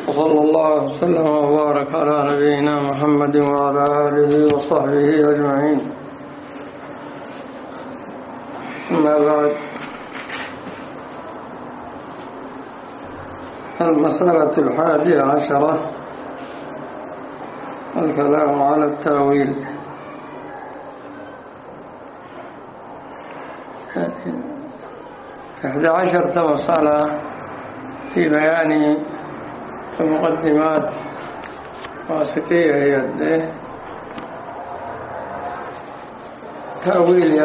وصلى الله وسلم وبارك على نبينا محمد وعلى آله وصحبه أجمعين. أما بعد، المسألة 11 الكلام على التأويل. 11 مسألة في بيان المقدمات واسطية يده تأويل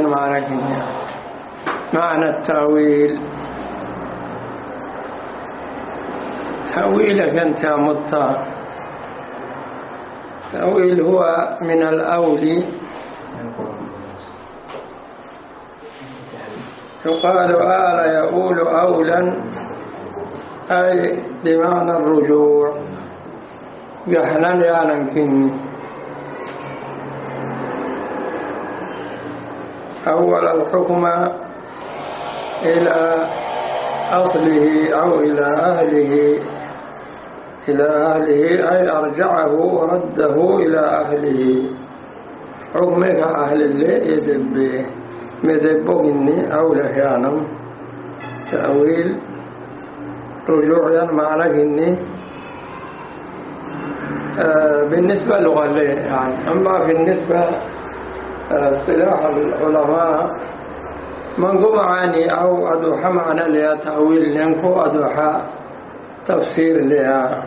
معنى التأويل. تأويلك أنت يا مطا، تأويل هو من الأول، يقال آل يؤول أولا، أي بمعنى الرجوع. جهلا يعلمكني أول الحكم إلى أصله أو إلى أهله، أي أرجعه ورده إلى أهله. حكمك أهل اللي يدبه مذبقني أو لحيانم. تأويل رجوع معنى إني بالنسبة لغة يعني. أما بالنسبة اصطلاح العلماء من معاني أو أدوحة معنى لها تأويل ينكو أدوحة تفسير لها.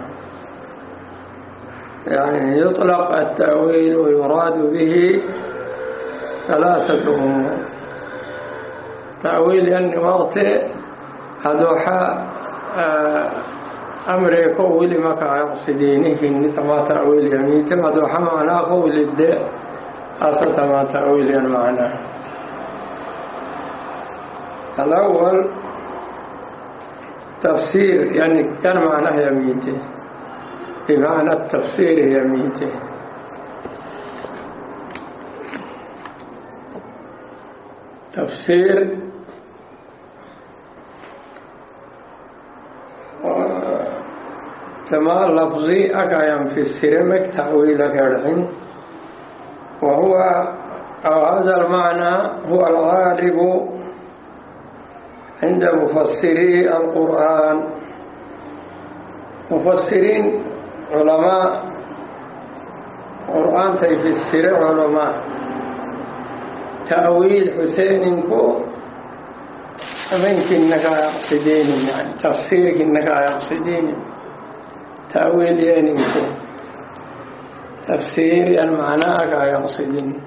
يعني يطلق التأويل ويراد به 3 أمور. تأويل يعني وقت أدوحة أمر قول مكا يقصدينه في تما تأويل يميت ما دوحة معناه قول الداء أصلا ما تأويل المعنى. الأول تفسير، يعني كان معناه يميته بمعنى التفسير يميته. تفسير كما لفظي أكايم في السيرمك تأويلك الحين، وهو أو هذا المعنى هو الغالب عند مفسري القرآن. مفسرين علماء القرآن تيفسر علماء. تأويل حسين كو أمنك إنك يقصدين، يعني تفسيرك إنك يقصدين. تأويل ينكو تفسير المعنى يقصدين.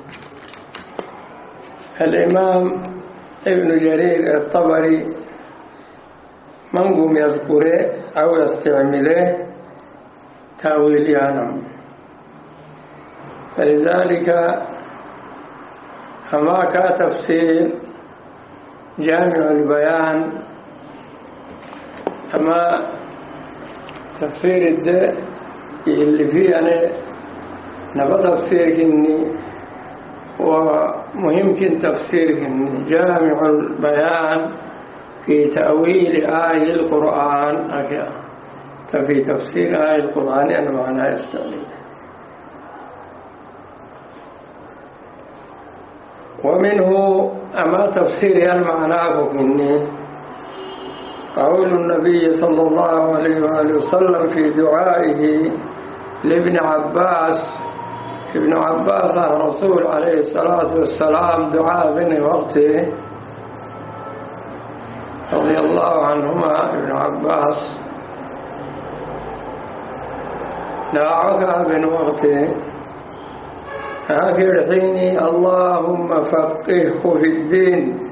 الإمام ابن جرير الطبري منقوم يذكره أو يستعمله تأويل يانم. فلذلك هما كتفسير جامع البيان، أما تفسير الداء اللي فيه أنا نبغى تفسير كني ومهم تفسير كني جامع البيان في تأويل آية القرآن. ففي تفسير آية القرآن أنا معناه يستعمل. ومنه أما تفسير المعنى كني قول النبي صلى الله عليه وآله وسلم في دعائه لابن عباس. ابن عباس الرسول عليه الصلاة والسلام دعاء بين وقته رضي الله عنهما. ابن عباس دعاك بين وقته آخر حين اللهم فقهه في الدين.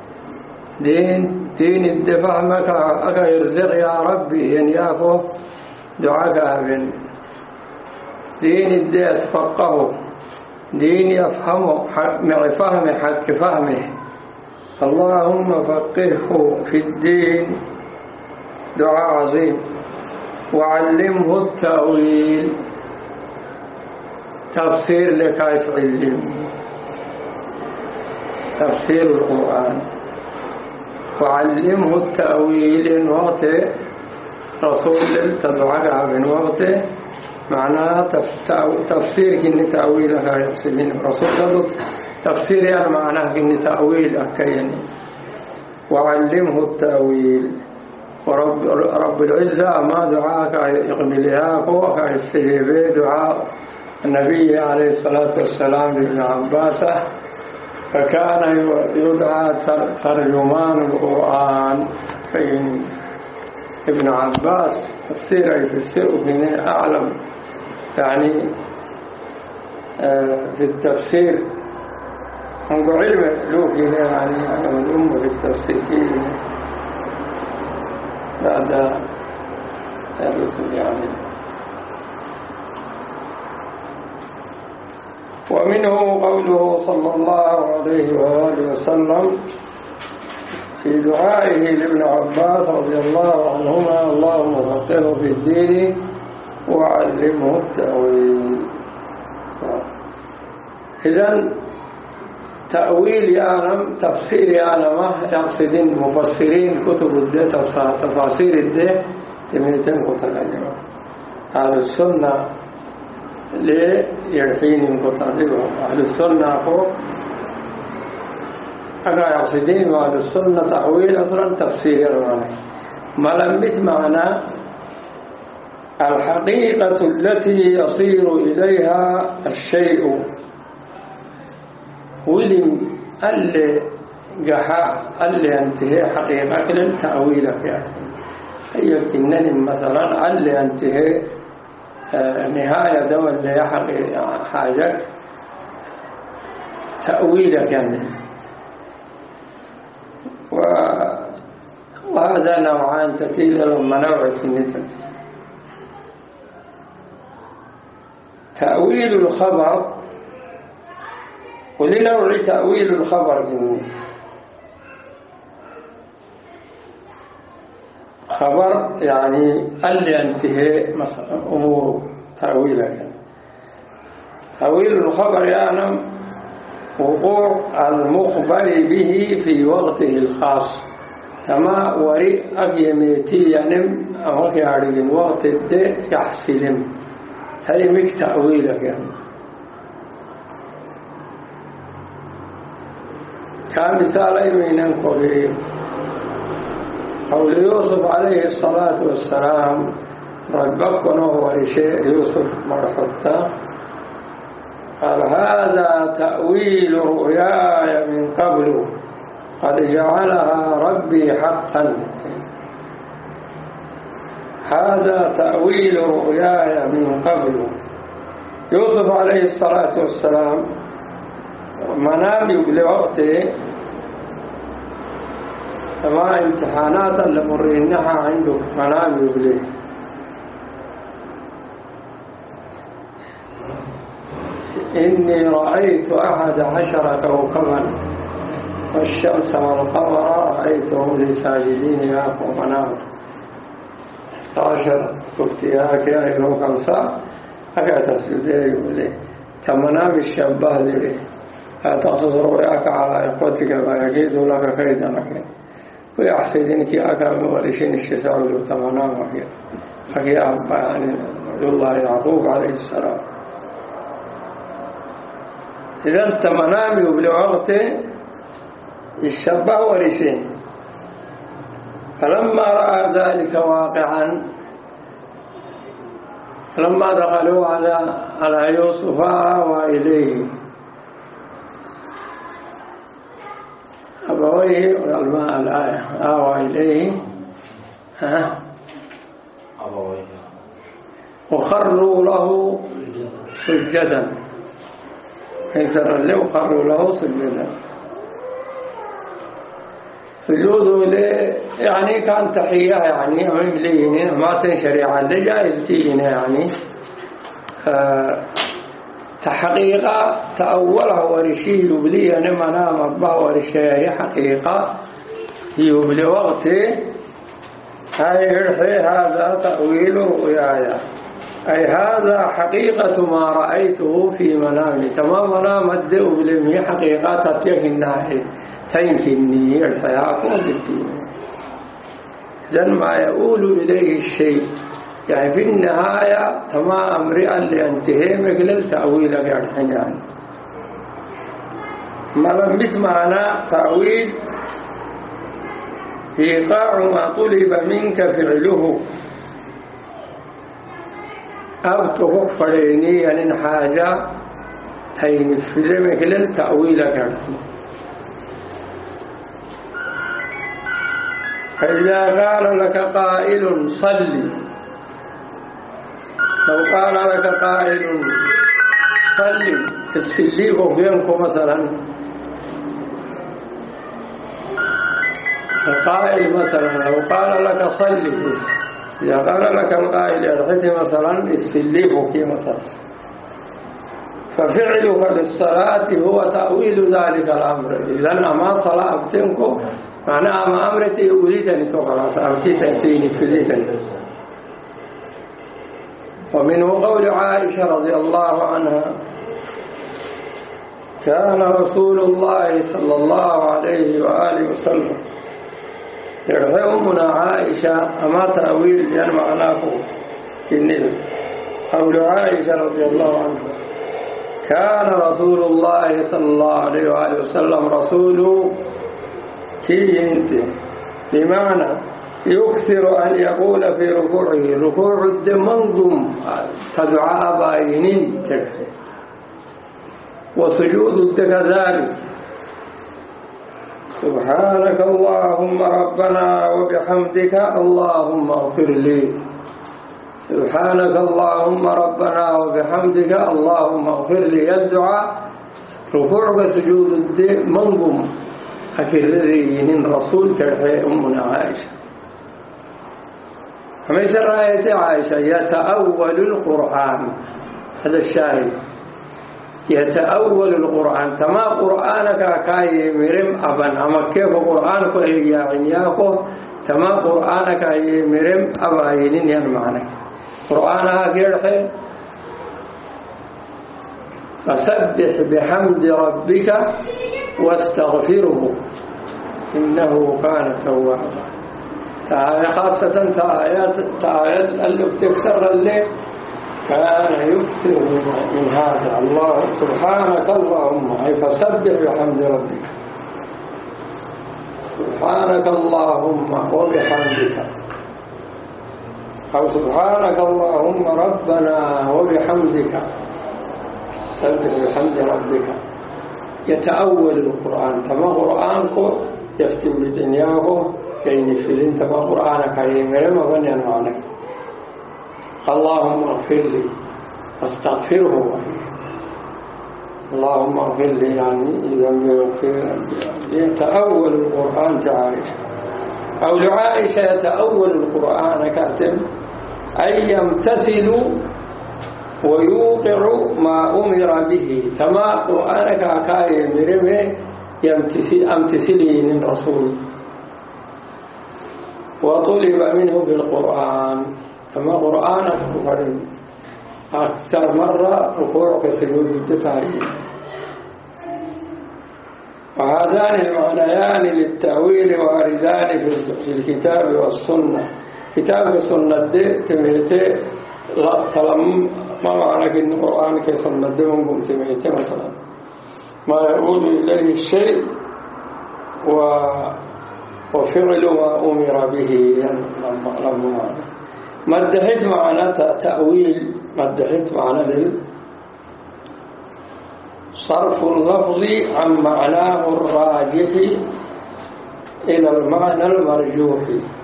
دين الدفاع مكا أكا يرزق يا ربي إن ياكو دعاك بين دين الدين تفقهه، دين يفهمه مع فهمه حق فهمه. اللهم فقهه في الدين دعاء عظيم. وعلمه التأويل تفسير لك علم تفسير القرآن. وعلمه التأويل وقت رسول تدعى بن وقته معناها تفسير كن تأويل يقصدين رسول تفسير يعني معناه كن تأويل أكيني وعلمه التأويل ورب العزة ما دعاك يقبلها قوة يستجيب دعاء النبي عليه الصلاة والسلام لابن عباس فكان يدعى ترجمان القرآن فإن ابن عباس تفسير يفسر فينا أعلم يعني في التفسير هم علم له فينا يعني أعلم الأمة في التفسير فيه بعد الرسل يعني. ومنه قوله صلى الله عليه وآله وسلم في دعائه لابن عباس رضي الله عنهما اللهم فقهه في الدين وعلمه التأويل. إذن تأويل يعلم تفسير يعلم يقصدين مفسرين كتب الدين تفاسير الدين تميتين كتب أهل السنة ليرحين كتبهم أهل السنة فوق أنا يقصدين أهل السنة تأويل أصلا تفسير المعنى ما لم معنى الحقيقة التي يصير إليها الشيء ولم اللي جحا اللي انتهى حقيقة للتأويل فيها هي كنني مثلا اللي انتهى نهاية دول اللي حاجة تأويل كان وهذا نوعان تكيل لما نوع النسب تأويل الخبر ولنوع تأويل الخبر خبر يعني اللي انتهى أمور تأويله تأويل الخبر يعني وقوع المخبر به في وقته الخاص كما وري أقيمتي يعني أمك يعرفين وقت الدين يحسلم هذه مش تأويله يعني كمثال من قوله قول يوسف عليه الصلاة والسلام ربك ونهو رشيء يوسف مرحبتا قال هذا تأويل رؤياي من قبل قد جعلها ربي حقا هذا تأويل رؤياي من قبل يوسف عليه الصلاة والسلام منام لوقته كما امتحانات لمرينها عنده منام يبليه إني رأيت 11 كوكبا والشمس والقمر رأيتهم لي ساجدين ياكم منام 11 كفتيها كيا يلو كمسا أكاد تسجدين يبليه كمنام الشبه لي تقصد رؤياك على إخوتك ما يجيد لك كيدا لك ويحسدينك أكرم ولشين الشتاء والتمنام وكي أبا يعني الله يعقوب عليه السلام إذا التمنام بالوقت الشبه ولشين فلما رأى ذلك واقعا لما دخلوا على يوسف وإليه أبويه والماء الآية آوى إليه وخروا له سجدا كيسر له وخروا له سجدا سجوده له يعني كان تحية يعني أمام ليه ما تنشريعا لجائز فينا يعني تحقيقة تأوله ورشيه يبليه لما نام أباه ورشيه حقيقة يبلي وقته هذا تأويل رؤياي أي هذا حقيقة ما رأيته في منامي تمام منام الدئ بلمي حقيقة تتيك الناحية تيمكنني الفياكم بالدين إذن ما يقول إليه الشيء يعني في النهاية تما أمرئا لأنتهي مقلل تأويل قرحن يعني ما لم يسمعنا تأويل إيقاع ما طلب منك فعله أو تغفريني يعني حاجة هين في مقلل تأويل قرحن. فإذا قال لك قائل صلي، لو قال لك قائل صلي تسليه بينكم مثلا، القائل مثلا لو قال لك صلي، إذا قال لك القائل ارحتي مثلا استليه مثلا، ففعلك للصلاة هو تأويل ذلك الأمر. إذن أما صلاة بتنكم معناها ما أمرتي أريدني فخلاص أمتي تأتيني فليتني. ومنه قول عائشة رضي الله عنها كان رسول الله صلى الله عليه وآله وسلم يرحي أمنا عائشة أما تأويل يعني معناه النبي. قول عائشة رضي الله عنها كان رسول الله صلى الله عليه وآله وسلم رسوله كي انت بمعنى يكثر أن يقول في ركوعه ركوع الدمنظم تدعى باينين تكفي، وسجود كذلك سبحانك اللهم ربنا وبحمدك اللهم اغفر لي، سبحانك اللهم ربنا وبحمدك اللهم اغفر لي. الدعاء ركوع وسجود الدمنظم الذين رسول ترحي أمنا عائشة. فمثل رأيت عائشة يتأول القرآن، هذا الشاهد يتأول القرآن تما قرآنك كاي مرم أبن أما كيف قرآنك إيا عنياكو تما قرآنك إيا مرم أباينين ينمعنك قرآنها كيرحي فسبح بحمد ربك واستغفره إنه كان توابا. خاصة آيات اللي بتكثر الليل كان يكثر من هذا الله سبحانك اللهم أي فسبح بحمد ربك سبحانك اللهم وبحمدك أو سبحانك اللهم ربنا وبحمدك سبح بحمد ربك. يتأول القرآن تما قرآنك يفتم بدنياه كين فيلين تما قرآنك يمرم وبنيان معنك اللهم اغفر لي واستغفره اللهم اغفر لي يعني إذا يغفر. يتأول القرآن تعالى أو لعائشة يتأول القرآن كاتم أي يمتثل ويوقع ما أمر به كما قرآنك أكاي مرمه أمتثلي من رسول وطلب منه بالقرآن كما قرآنك أكثر مرة ركوع كسجود التفاريق. وهذان المعنيان للتأويل واردان في الكتاب والسنة. كتاب السنة دي تميتي طالما ما معنى أن القرآن كسنة دي منكم تميتي مثلا ما يقول إليه الشيء وفعل ما أمر به لما مدحت معنى تأويل مدحت معنى صرف اللفظ عن معناه الراجح إلى المعنى المرجوح.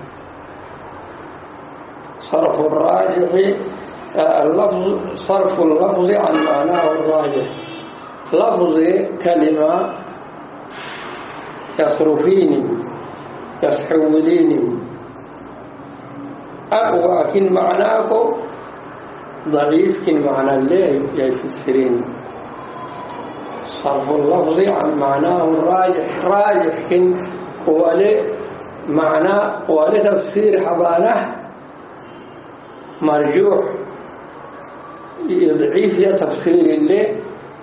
صرف الراجح اللفظ صرف اللفظ عن معناه الراجح. لفظ كلمة يصرفيني يسحوليني أقوى كن معناكو ضعيف كن معنى الليل يفسرين. صرف اللفظ عن معناه الراجح راجح كن قوالي معنى قوالي تفسير حبانه مرجوح ضعيف يا تفسير الليل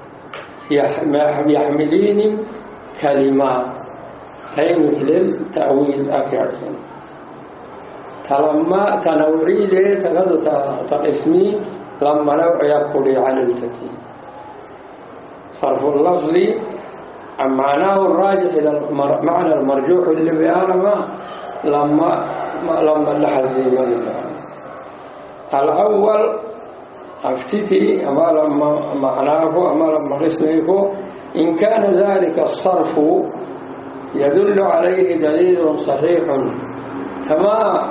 يحمليني كلمات هي مثل التأويل أكثر. فلما تنوعي له تقدر تقسمي لما نوع يقضي على التكي صرف اللفظ عن معناه الراجح إلى معنى المرجوح اللي بيانما لما لحظي الأول أفتتي أما لما معناه أما لما قسمه إن كان ذلك الصرف يدل عليه دليل صحيح كما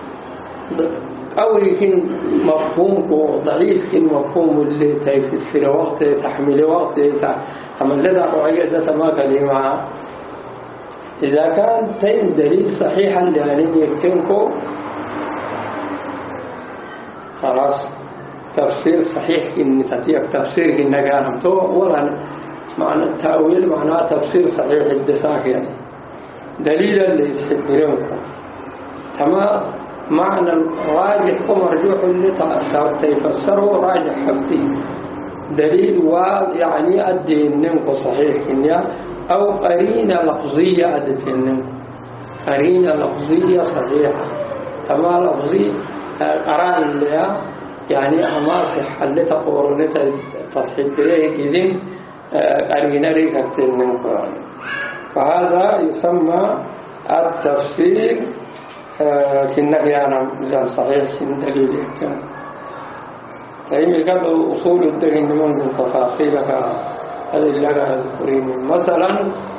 قوي كن مفهومك ضعيف كن مفهوم اللي في وقت تحمل وقت أما الذي قاعدة ما كلمة إذا كان تين دليل صحيحا لأن يمكنكم خلاص تفسير صحيح إن تفسير إن كان ولا معنى التأويل معناه تفسير صحيح الدساك يعني دليلا اللي يستبرمكم كما معنى الراجح ومرجوح اللي تفسره راجح حفتي دليل يعني أدي النمك صحيح إنيا أو قرينة لفظية أدت النمك قرينة لفظية صحيحة كما لفظي أران اللي يعني أماصح اللي تقول اللي تصحيح إليه إذن قرينة ريكت النمك فهذا يسمى التفسير كنا يعني مثال صحيح كن دليل كان فإن قد أصول الدين من تفاصيلك هذه اللي أذكرين مثلا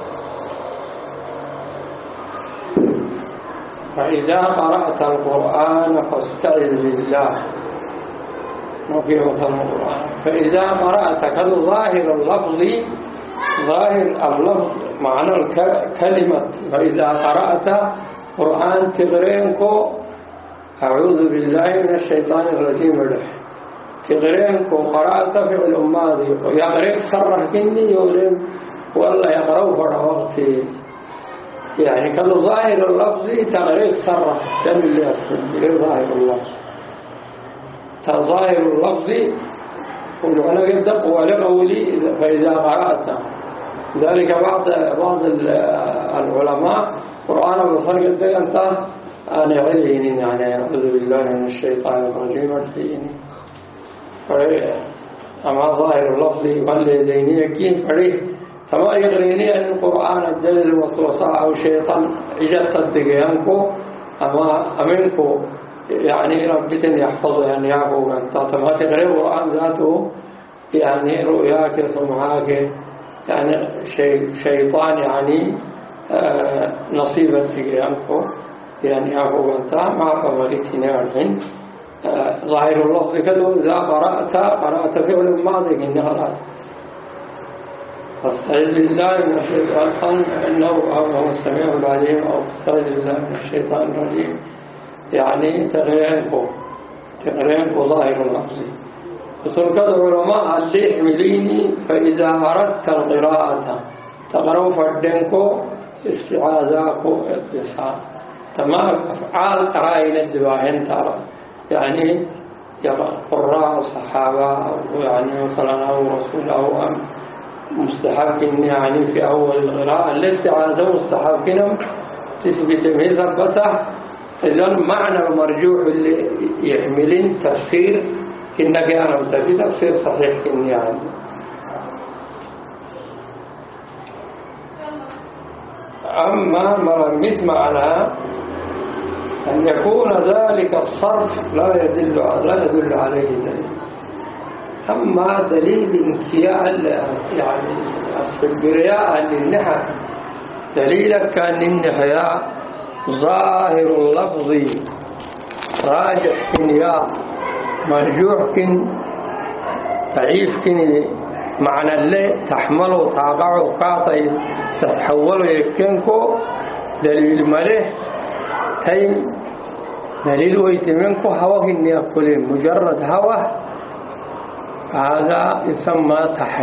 فإذا قرأت القرآن فاستعذ بالله وفي مثل القرآن فإذا قرأت كذا ظاهر اللفظ ظاهر اللفظ معنى الكلمة فإذا قرأت قرآن تغرينكو أعوذ بالله من الشيطان الرجيم له تغرينكو قرأت فعل ماضي يغريك صرح كني يولم والله يقرأوا فرع وقتي يعني كذا ظاهر اللفظ تغريك صرح كم اللي أسفل غير ظاهر اللفظ تظاهر اللفظ وأنا قد أقوى لقولي فإذا قرأت ذلك بعض العلماء قرآن بصر قد أنت أنا عليني يعني أعوذ بالله من الشيطان الرجيم ارتيني أما ظاهر اللفظ والذيني كيف فريه فما يغريني أن القرآن الدليل الوسوسة أو شيطان إجت الدقيانكو أما أمنكو يعني ربتن يحفظ يعني يعقوب أنت ما تغري القرآن ذاته يعني رؤياك سمعاك يعني شيطان يعني نصيبا تقيامكو يعني يعقوب أنت مع فمريتنا الحين ظاهر اللفظ كذو إذا قرأت فعل ماضي إن قرأت فاستعذ بالله من الشيطان إنه هو السميع العليم أو فاستعذ بالله من الشيطان الرجيم يعني تغرينكو ظاهر اللفظ وصل كذا علماء اللي يحمليني فإذا أردت القراءة تقرأوا فردينكو استعاذاكو اتصال تمام أفعال قرائن الدواهن ترى يعني قراء الصحابة يعني مثلا أو رسول أو أم مستحب يعني في أول القراءة الاستعاذة مستحب كنم تثبت به ثبته إذن معنى المرجوح اللي يحملين تفسير كنك أنا مستفيد تفسير صحيح كني يعني أما مرمت معنى أن يكون ذلك الصرف لا يدل عليه دليل أما دليل انكياء يعني السبرياء للنحى دليلك كان النحياء ظاهر اللفظ راجح كنياء مرجوح كن ضعيف كن معنى اللي تحمله تابعه قاطع تتحوله يكنكو دليل مليه تيم دليل ويتمنكو هواه إني أقولين مجرد هواه هذا يسمى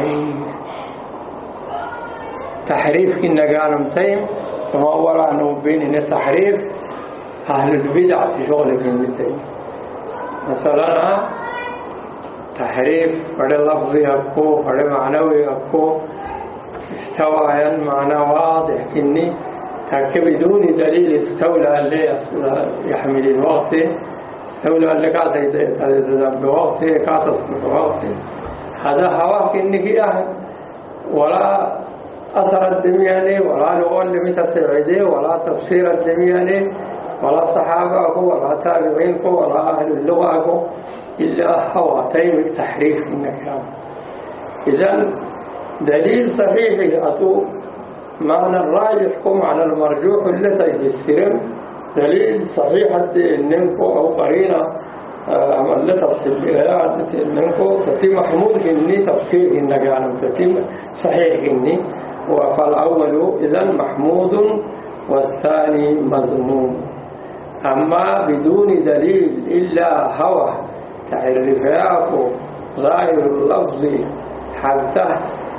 تحريف كنا قالم تيم وما أولا نوبين إن تحريف أهل البدع في شغل كلمتين مثلا تحريف فد لفظي أبكو فد معنوي أبكو استوى المعنى واضح كني هكا بدون دليل استولى اللي يحمل الوقت، استولى اللي قاعد يتذبذب بوقته قاعد تصرف بوقته، هذا هواك إنك أهل ولا أثر الدمياني ولا لغة متسعده ولا تفسير الدمياني ولا الصحابة ولا تابعين ولا أهل اللغة إلا هو تيم التحريف النكام. إذن دليل صحيح أتو معنى الراجح معنى المرجوح التي يستلم دليل صحيح النمكو أو قرينة عمل تفصيل بها النمكو فتي محمود إني تفسير النجانم فتي صحيح إني فالأول إذن محمود والثاني مذموم. أما بدون دليل إلا هوى تعرفياك ظاهر اللفظ حتى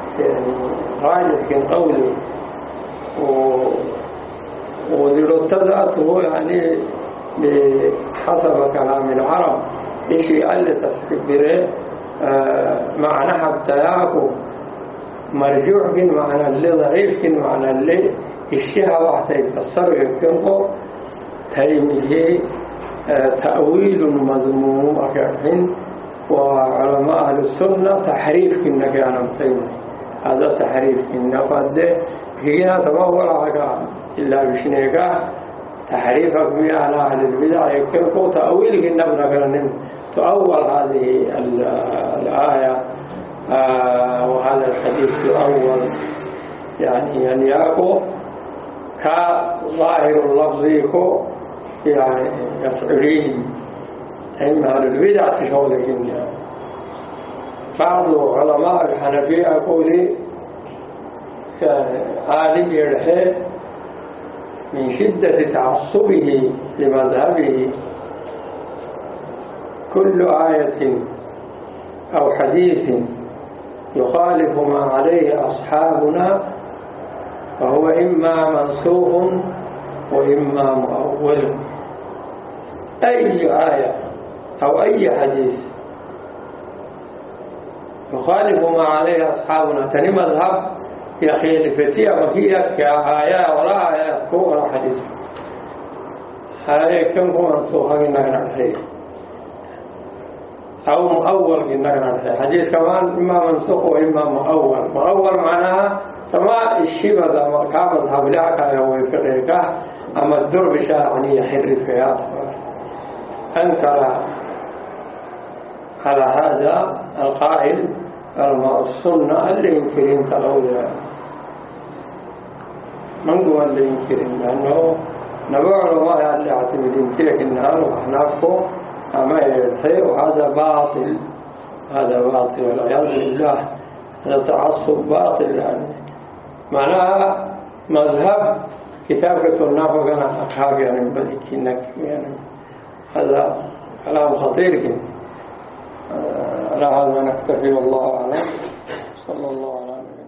راجح قولي وذلتذاته يعني بحسب كلام العرب إشي اللي تستكبره معنى حتى ياكو مرجوع كن معنى اللي ضعيف كن معنى اللي الشيء واحدة يتصر يكنه تيمه تأويل مذموم أكثر. وعلماء أهل السنة تحريف كن كانوا تيمه هذا تحريف كن قد هنا تبول حاجة إلا بشنيكا تحريفك بي على أهل البدع يكنه تأويل كن نبنى تؤول هذه الآية وهذا الحديث الأول يعني ياكو كظاهر اللفظ يكو يعني يفعلين هم أهل البدع تشغلهم. بعض علماء الحنفية يقول عالم يرحل من شدة تعصبه لمذهبه كل آية أو حديث يخالف ما عليه أصحابنا فهو إما منسوخ وإما مؤول. أي آية أو أي حديث يخالف ما عليه أصحابنا تاني مذهب يا أخي الفتية وفيها كآية ولا آية ولا حديث هذا كم هو منسوخ إننا نحيي أو مؤول إننا نحيي حديث كمان إما منسوخ وإما مؤول معناها فما الشيء هذا ما كان مذهب لك أو يفقهك أما الدرب يعني يحرف فيها. أنكر على هذا القائل السنة اللي ينكرين تلوذ من هو اللي ينكرين لأنه نبع ما اللي اعتمدين تلك النهار وحنافه أما يرحي وهذا باطل هذا باطل والعياذ بالله هذا تعصب باطل يعني معناها مذهب كتاب كتبناه وكان أصحاب يعني بديك إنك يعني هذا كلام خطير كده. على هذا نكتفي والله أعلم. صلى الله عليه وسلم.